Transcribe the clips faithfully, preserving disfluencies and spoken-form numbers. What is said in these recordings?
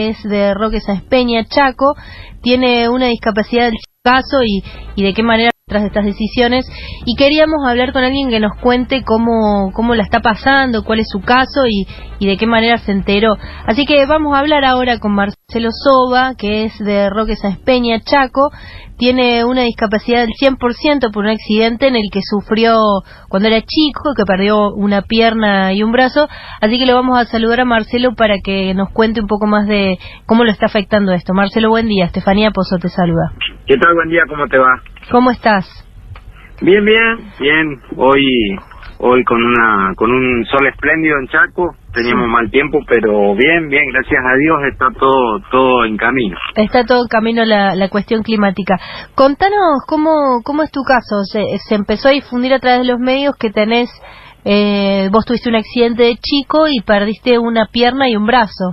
que es de Roque Sáenz Peña, Chaco, tiene una discapacidad del caso y, y de qué manera tras estas decisiones, y queríamos hablar con alguien que nos cuente cómo, cómo la está pasando, cuál es su caso y, y de qué manera se enteró. Así que vamos a hablar ahora con Marcelo Soba, que es de Roque Sáenz Peña, Chaco. Tiene una discapacidad del cien por ciento por un accidente en el que sufrió cuando era chico, que perdió una pierna y un brazo. Así que le vamos a saludar a Marcelo para que nos cuente un poco más de cómo lo está afectando esto. Marcelo, buen día. Estefanía Pozo te saluda. ¿Qué tal? Buen día, ¿cómo te va? ¿Cómo estás? Bien, bien, bien. Hoy hoy con una con un sol espléndido en Chaco. Teníamos sí. mal tiempo, pero bien, bien, gracias a Dios está todo todo en camino. Está todo en camino la, la cuestión climática. Contanos cómo cómo es tu caso. Se, se empezó a difundir a través de los medios que tenés, eh, vos tuviste un accidente de chico y perdiste una pierna y un brazo.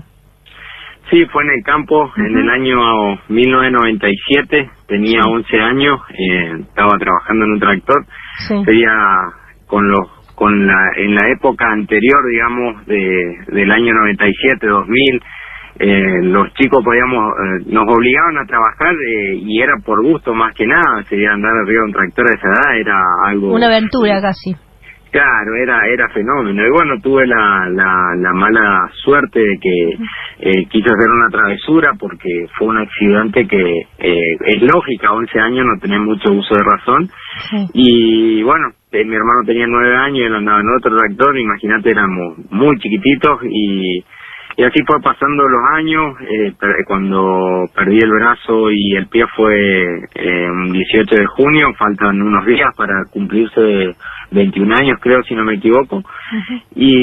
Sí, fue en el campo, uh-huh. en el año mil novecientos noventa y siete, tenía sí. once años, eh, estaba trabajando en un tractor, sí. sería con los con la en la época anterior, digamos, de del año noventa y siete, dos mil, eh, los chicos podíamos, eh, nos obligaban a trabajar eh, y era por gusto más que nada, sería andar arriba de un tractor a esa edad, era algo... Una aventura casi. Claro, era era fenómeno. Y bueno, tuve la la, la mala suerte de que eh, quise hacer una travesura porque fue un accidente que eh, es lógica, once años no tenés mucho uso de razón. Sí. Y bueno, eh, mi hermano tenía nueve años y él andaba en otro tractor, imagínate, éramos muy chiquititos y, y así fue pasando los años. Eh, cuando perdí el brazo y el pie fue eh, un dieciocho de junio, faltan unos días para cumplirse veintiún años, creo, si no me equivoco. Uh-huh.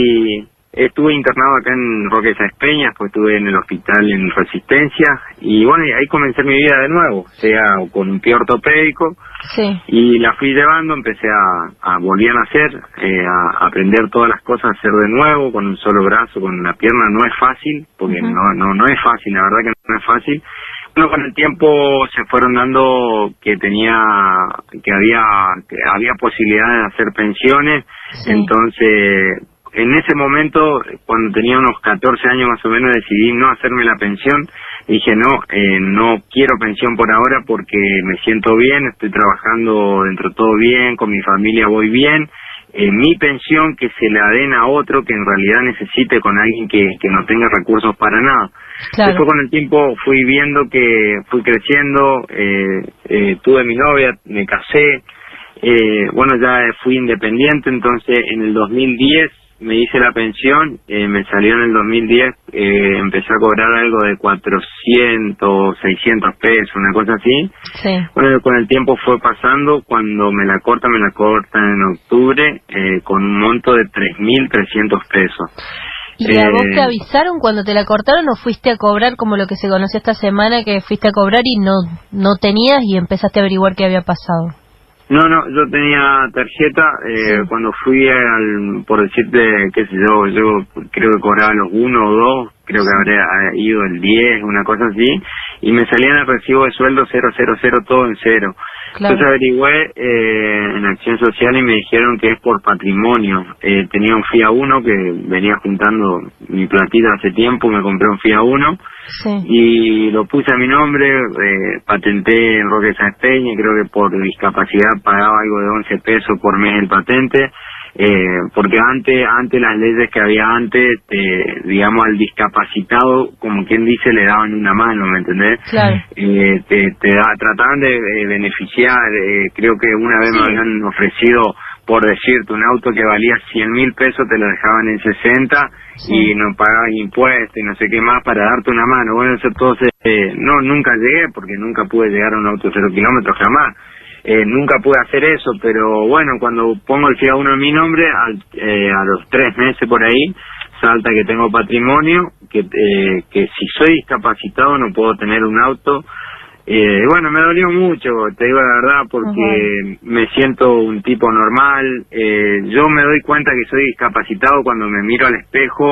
Y estuve internado acá en Roque Sáenz Peña, pues estuve en el hospital en Resistencia, y bueno, ahí comencé mi vida de nuevo, o sea, con un pie ortopédico, sí. y la fui llevando, empecé a, a volver a nacer, eh, a, a aprender todas las cosas, a hacer de nuevo, con un solo brazo, con una pierna, no es fácil, porque uh-huh. no, no, no es fácil, la verdad que no es fácil. Bueno, con el tiempo se fueron dando que tenía, que había, que había posibilidad de hacer pensiones, sí. entonces, en ese momento, cuando tenía unos catorce años más o menos, decidí no hacerme la pensión. Dije, no, eh, no quiero pensión por ahora porque me siento bien, estoy trabajando dentro de todo bien, con mi familia voy bien. Eh, mi pensión que se la den a otro que en realidad necesite, con alguien que, que no tenga recursos para nada. Claro. Después con el tiempo fui viendo que fui creciendo, eh, eh, tuve mi novia, me casé, eh, bueno, ya fui independiente, entonces en el dos mil diez me hice la pensión, eh, me salió en el dos mil diez, eh, empecé a cobrar algo de cuatrocientos, seiscientos pesos, una cosa así. Sí. Bueno, con el tiempo fue pasando, cuando me la cortan, me la cortan en octubre, eh, con un monto de tres mil trescientos pesos. ¿Y a vos te avisaron cuando te la cortaron o fuiste a cobrar como lo que se conoció esta semana, que fuiste a cobrar y no no tenías y empezaste a averiguar qué había pasado? No, no, yo tenía tarjeta, eh, sí. cuando fui al, por decirte, qué sé yo, yo creo que cobraba los uno o dos, creo que habría ido el diez, una cosa así, y me salían el recibo de sueldo cero, cero, cero, todo en cero. Claro. Entonces averigüé eh, en Acción Social y me dijeron que es por patrimonio. Eh, tenía un F I A uno que venía juntando mi platita hace tiempo, me compré un F I A uno sí. y lo puse a mi nombre, eh, patenté en Roque Sáenz Peña, creo que por discapacidad pagaba algo de once pesos por mes el patente. Eh, porque antes antes las leyes que había antes, eh, digamos, al discapacitado, como quien dice, le daban una mano, ¿me entendés? Claro. Eh, te, te da, trataban de eh, beneficiar, eh, creo que una vez sí. me habían ofrecido, por decirte, un auto que valía cien mil pesos, te lo dejaban en sesenta sí. y no pagaban impuestos y no sé qué más para darte una mano. Bueno, eso todo se, eh, no, nunca llegué, porque nunca pude llegar a un auto cero kilómetros, jamás. Eh, nunca pude hacer eso, pero bueno, cuando pongo el F I A uno en mi nombre, al, eh, a los tres meses por ahí, salta que tengo patrimonio, que eh, que si soy discapacitado no puedo tener un auto. Eh, bueno, me dolió mucho, te digo la verdad, porque uh-huh. me siento un tipo normal. Eh, yo me doy cuenta que soy discapacitado cuando me miro al espejo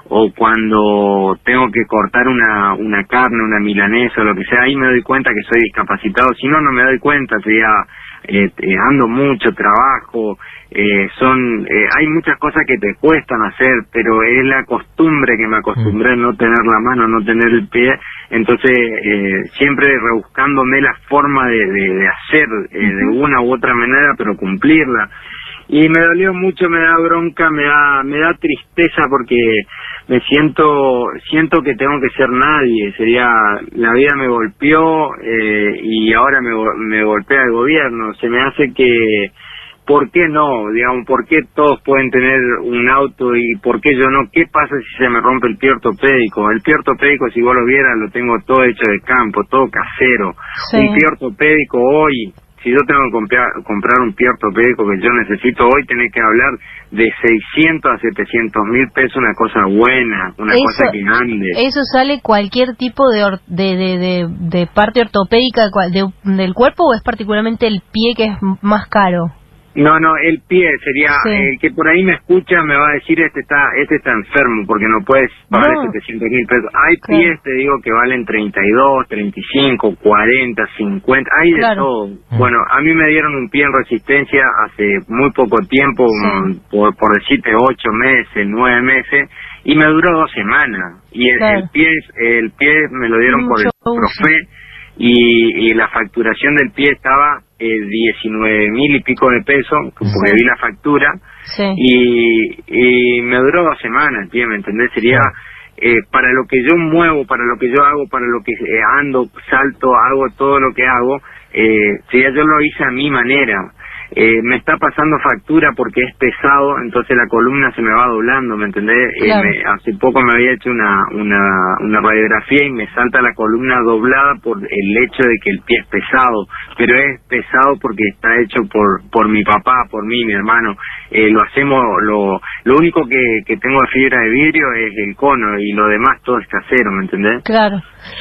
o cuando tengo que cortar una una carne, una milanesa o lo que sea, ahí me doy cuenta que soy discapacitado. Si no, no me doy cuenta, sería eh, eh, ando mucho, trabajo, eh, son eh, hay muchas cosas que te cuestan hacer, pero es la costumbre que me acostumbré a no tener la mano, no tener el pie, entonces eh, siempre rebuscándome la forma de, de, de hacer eh, de una u otra manera, pero cumplirla. Y me dolió mucho, me da bronca, me da me da tristeza porque me siento siento que tengo que ser nadie. Sería, la vida me golpeó eh, y ahora me, me golpea el gobierno. Se me hace que, ¿por qué no? Digamos, ¿por qué todos pueden tener un auto y por qué yo no? ¿Qué pasa si se me rompe el pie ortopédico? El pie ortopédico, si vos lo vieras, lo tengo todo hecho de campo, todo casero. Sí. Un pie ortopédico hoy, si yo tengo que comprar, comprar un pie ortopédico que yo necesito hoy, tenés que hablar de seiscientos a setecientos mil pesos, una cosa buena, una eso, cosa que ande. ¿Eso sale cualquier tipo de, or, de, de, de, de parte ortopédica de, del cuerpo o es particularmente el pie que es más caro? No, no, el pie sería, sí. El que por ahí me escucha me va a decir este está este está enfermo porque no puedes pagar no. setecientos mil pesos. Hay claro. pies, te digo, que valen treinta y dos, treinta y cinco, cuarenta, cincuenta, hay de claro. todo. Mm. Bueno, a mí me dieron un pie en resistencia hace muy poco tiempo, sí. por, por decirte ocho meses, nueve meses, y me duró dos semanas. Y el, claro. el pie el pie me lo dieron Mucho por el profe y, y la facturación del pie estaba eh, diecinueve mil y pico de pesos, porque sí. vi la factura, sí. y, y me duró dos semanas el pie, ¿me entendés? Sería eh, para lo que yo muevo, para lo que yo hago, para lo que eh, ando, salto, hago todo lo que hago, eh, sería yo lo hice a mi manera. Eh, me está pasando factura porque es pesado, entonces la columna se me va doblando, ¿me entendés? Claro. Eh, me, hace poco me había hecho una, una una radiografía y me salta la columna doblada por el hecho de que el pie es pesado, pero es pesado porque está hecho por por mi papá, por mí, mi hermano. Eh, lo hacemos, lo lo único que, que tengo de fibra de vidrio es el cono y lo demás todo es casero, ¿me entendés? Claro.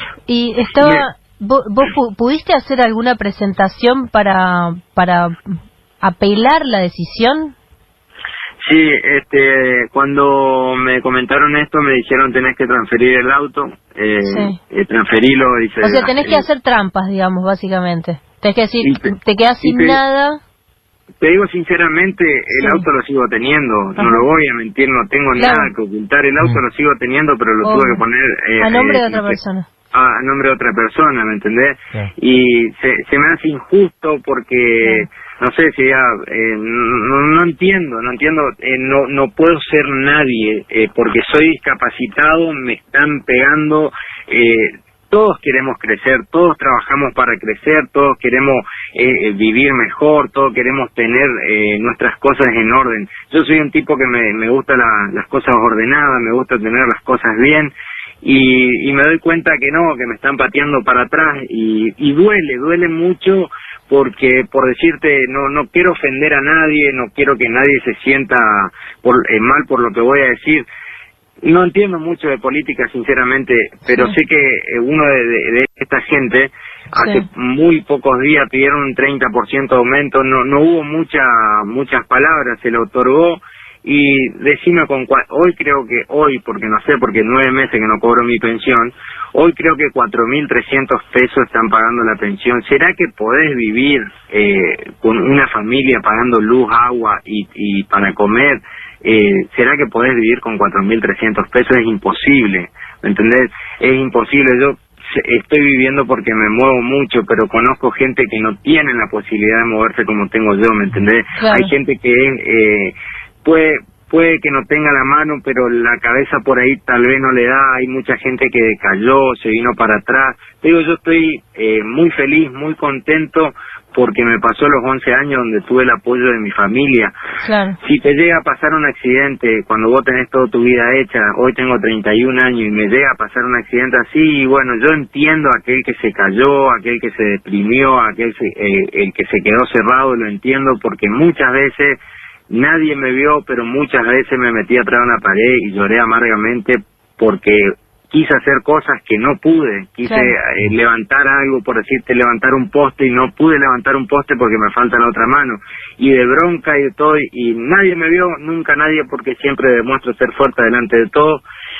Y estaba... Me, ¿Vos, vos pudiste hacer alguna presentación para para apelar la decisión? Sí, este, cuando me comentaron esto me dijeron tenés que transferir el auto, eh, sí. eh, transferirlo. Y se, o sea, tenés eh, que hacer trampas, digamos, básicamente. Tenés que decir, te, te quedas sin te, nada. Te digo sinceramente, el sí. auto lo sigo teniendo, Ajá. no lo voy a mentir, no tengo claro. nada que ocultar, el auto lo sigo teniendo, pero lo oh. tuve que poner... Eh, a nombre eh, de otra no persona. Sé, a nombre de otra persona, ¿me entendés? Sí. Y se, se me hace injusto porque, sí. no sé, si ya, eh, no, no entiendo, no entiendo, eh, no no puedo ser nadie, eh, porque soy discapacitado, me están pegando, eh, todos queremos crecer, todos trabajamos para crecer, todos queremos eh, vivir mejor, todos queremos tener eh, nuestras cosas en orden. Yo soy un tipo que me, me gusta la, las cosas ordenadas, me gusta tener las cosas bien, y, y me doy cuenta que no, que me están pateando para atrás y, y duele, duele mucho porque, por decirte, no no quiero ofender a nadie, no quiero que nadie se sienta por, eh, mal por lo que voy a decir. No entiendo mucho de política, sinceramente, pero sí. sé que eh, uno de, de, de esta gente hace sí. muy pocos días pidieron un treinta por ciento de aumento, no no hubo mucha, muchas palabras, se le otorgó. Y decime con cuál, hoy creo que, hoy, porque no sé, porque nueve meses que no cobro mi pensión, hoy creo que cuatro mil trescientos pesos están pagando la pensión. ¿Será que podés vivir eh, con una familia pagando luz, agua y, y para comer? Eh, ¿Será que podés vivir con cuatro mil trescientos pesos? Es imposible, ¿me entendés? Es imposible. Yo estoy viviendo porque me muevo mucho, pero conozco gente que no tiene la posibilidad de moverse como tengo yo, ¿me entendés? Claro. Hay gente que es... Eh, Puede, puede que no tenga la mano, pero la cabeza por ahí tal vez no le da. Hay mucha gente que decayó, se vino para atrás. Te digo, yo estoy eh, muy feliz, muy contento, porque me pasó los once años donde tuve el apoyo de mi familia. Claro. Si te llega a pasar un accidente, cuando vos tenés toda tu vida hecha, hoy tengo treinta y un años y me llega a pasar un accidente así, y bueno, yo entiendo a aquel que se cayó, a aquel que se deprimió, a aquel se, eh, el que se quedó cerrado, lo entiendo, porque muchas veces... Nadie me vio, pero muchas veces me metí atrás de una pared y lloré amargamente porque quise hacer cosas que no pude. Quise claro. eh, levantar algo, por decirte, levantar un poste y no pude levantar un poste porque me falta la otra mano. Y de bronca y de todo, y nadie me vio, nunca nadie, porque siempre demuestro ser fuerte delante de todo.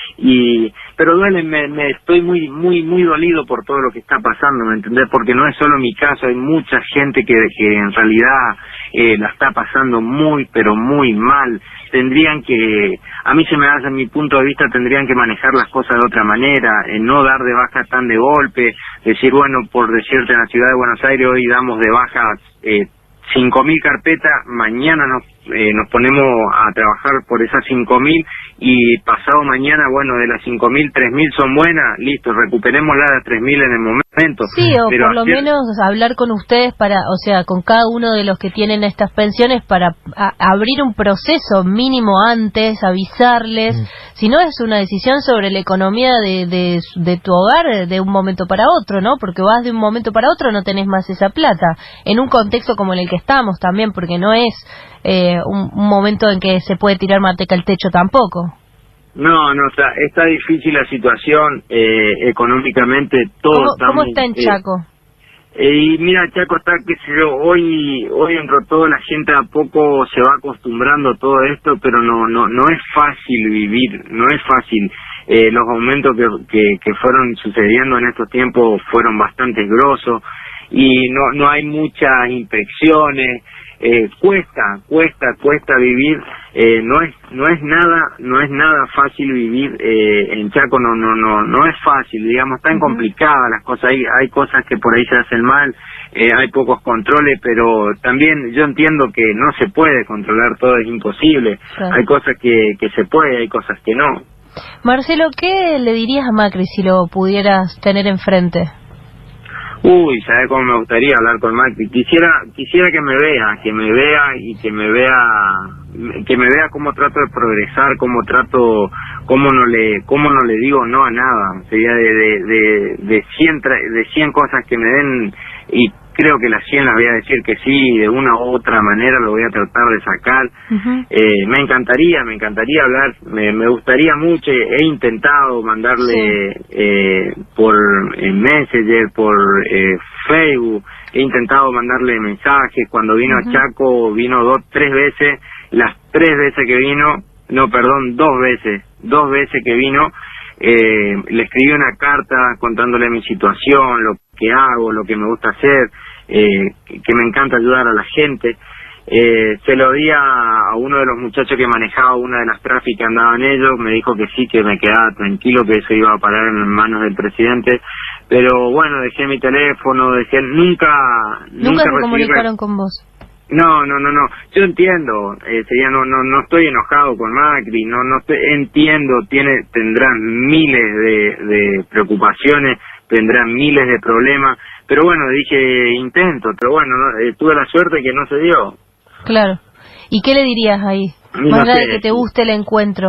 y pero duele, me, me estoy muy muy muy dolido por todo lo que está pasando, ¿me entendés? Porque no es solo mi caso, hay mucha gente que, que en realidad eh, la está pasando muy pero muy mal. Tendrían que, a mí se me hace, en mi punto de vista, tendrían que manejar las cosas de otra manera, eh, no dar de baja tan de golpe, decir, bueno, por decirte, en la ciudad de Buenos Aires hoy damos de baja eh, cinco mil carpetas, mañana nos eh, nos ponemos a trabajar por esas cinco mil y pasado mañana, bueno, de las cinco mil, tres mil son buenas, listo, recuperemos las tres mil en el momento. Sí, o pero por lo hacer... menos hablar con ustedes para, o sea, con cada uno de los que tienen estas pensiones para a, abrir un proceso mínimo antes, avisarles. Mm. Si no, es una decisión sobre la economía de, de, de tu hogar de un momento para otro, ¿no? Porque vas de un momento para otro, no tenés más esa plata. En un contexto como en el que estamos también, porque no es eh, un, un momento en que se puede tirar manteca al techo tampoco. No, no, está, está difícil la situación, eh, económicamente todo. ¿Cómo, está ¿cómo muy, está en Chaco? Eh, y mira, Chaco está, qué sé yo, hoy, hoy dentro de todo la gente a poco se va acostumbrando a todo esto, pero no, no, no es fácil vivir, no es fácil. Eh, los aumentos que, que, que fueron sucediendo en estos tiempos fueron bastante grosos y no, no hay muchas inspecciones. Eh, cuesta, cuesta, cuesta vivir, eh, no es, no es nada, no es nada fácil vivir eh, en Chaco, no, no, no, no es fácil, digamos, están uh-huh. complicadas las cosas, hay, hay cosas que por ahí se hacen mal, eh, hay pocos controles, pero también yo entiendo que no se puede controlar todo, es imposible, claro. Hay cosas que, que se puede, hay cosas que no. Marcelo, ¿qué le dirías a Macri si lo pudieras tener enfrente? Uy, ¿sabes cómo me gustaría hablar con Macri? Quisiera, quisiera que me vea, que me vea y que me vea, que me vea cómo trato de progresar, cómo trato, cómo no le, cómo no le digo no a nada. Sería de, de, de, de cien, de cien cosas que me den y creo que las cien las voy a decir que sí, de una u otra manera lo voy a tratar de sacar. Uh-huh. eh, me encantaría, me encantaría hablar, me, me gustaría mucho, he intentado mandarle sí. eh, por eh, Messenger, por eh, Facebook, he intentado mandarle mensajes, cuando vino uh-huh. a Chaco vino dos, tres veces, las tres veces que vino, no, perdón, dos veces, dos veces que vino, eh, le escribí una carta contándole mi situación, lo que hago, lo que me gusta hacer, eh, que me encanta ayudar a la gente. Eh, se lo di a, a uno de los muchachos que manejaba una de las tráficas que andaban ellos, me dijo que sí, que me quedaba tranquilo, que eso iba a parar en manos del presidente, pero bueno, dejé mi teléfono, dejé, nunca... ¿Nunca, nunca se comunicaron con vos? No, no, no, no, yo entiendo, eh, sería, no, no, no estoy enojado con Macri, no, no estoy, entiendo, tiene, tendrán miles de, de preocupaciones, tendrán miles de problemas, pero bueno, dije intento, pero bueno, no, eh, tuve la suerte que no se dio. Claro. ¿Y qué le dirías ahí? No Más allá sé. de que te guste el encuentro.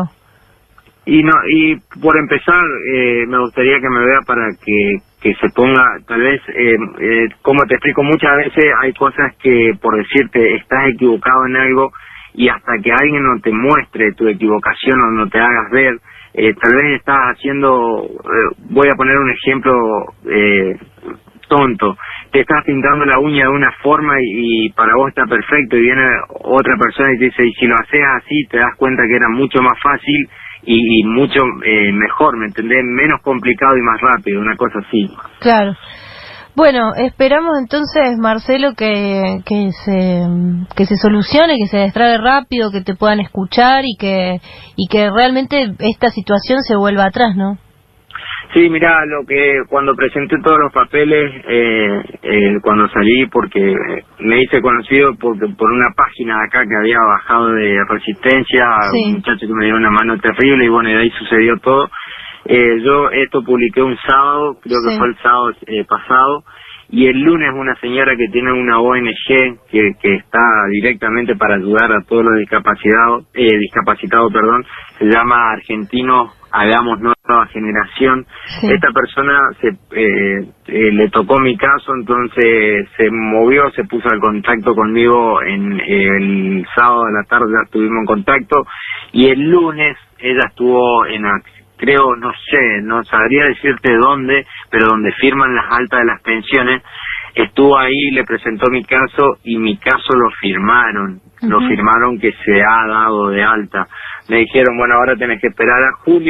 Y no, y por empezar, eh, me gustaría que me vea para que, que se ponga, tal vez, eh, eh, como te explico, muchas veces hay cosas que, por decirte, estás equivocado en algo y hasta que alguien no te muestre tu equivocación o no te hagas ver, eh, tal vez estás haciendo, eh, voy a poner un ejemplo eh, tonto, te estás pintando la uña de una forma y, y para vos está perfecto y viene otra persona y te dice, y si lo haces así te das cuenta que era mucho más fácil y, y mucho eh, mejor, ¿me entendés? Menos complicado y más rápido, una cosa así. Claro. Bueno, esperamos entonces, Marcelo, que que se que se solucione, que se destrabe rápido, que te puedan escuchar y que y que realmente esta situación se vuelva atrás, ¿no? Sí, mira, lo que cuando presenté todos los papeles, eh, eh, cuando salí, porque me hice conocido por, por una página de acá que había bajado de Resistencia, sí. Un muchacho que me dio una mano terrible y bueno, y de ahí sucedió todo. Eh, yo esto publiqué un sábado, creo sí. que fue el sábado eh, pasado, y el lunes una señora que tiene una O N G que, que está directamente para ayudar a todos los discapacitados, eh, discapacitados, perdón, se llama Argentinos Hagamos Nueva Generación. Sí. Esta persona se eh, eh, le tocó mi caso, entonces se movió, se puso en contacto conmigo en eh, el sábado de la tarde, ya estuvimos en contacto, y el lunes ella estuvo en acción. Creo, no sé, no sabría decirte dónde, pero donde firman las altas de las pensiones, estuvo ahí, le presentó mi caso y mi caso lo firmaron, uh-huh. lo firmaron que se ha dado de alta. Me dijeron, bueno, ahora tenés que esperar a julio,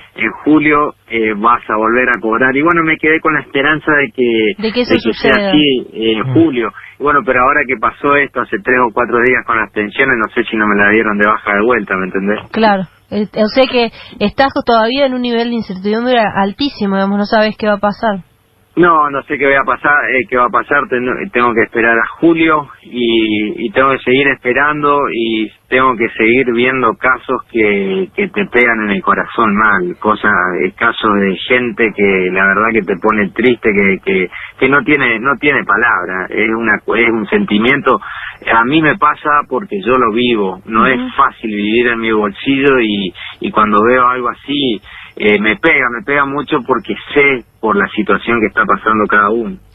en julio eh, vas a volver a cobrar. Y bueno, me quedé con la esperanza de que, de que eso de que sea suceda así eh, en julio. Y bueno, pero ahora que pasó esto hace tres o cuatro días con las pensiones, no sé si no me la dieron de baja de vuelta, ¿me entendés? Claro. Eh, o sea que estás todavía en un nivel de incertidumbre altísimo, digamos, no sabes qué va a pasar. No, no sé qué va a pasar, eh, qué va a pasar, ten, tengo que esperar a julio y, y tengo que seguir esperando y tengo que seguir viendo casos que, que te pegan en el corazón mal, cosas, eh, casos de gente que la verdad que te pone triste, que, que, que no tiene, no tiene palabra, es una, es un sentimiento, a mí me pasa porque yo lo vivo, no uh-huh. es fácil vivir en mi bolsillo y, y cuando veo algo así, Eh, me pega, me pega mucho porque sé por la situación que está pasando cada uno.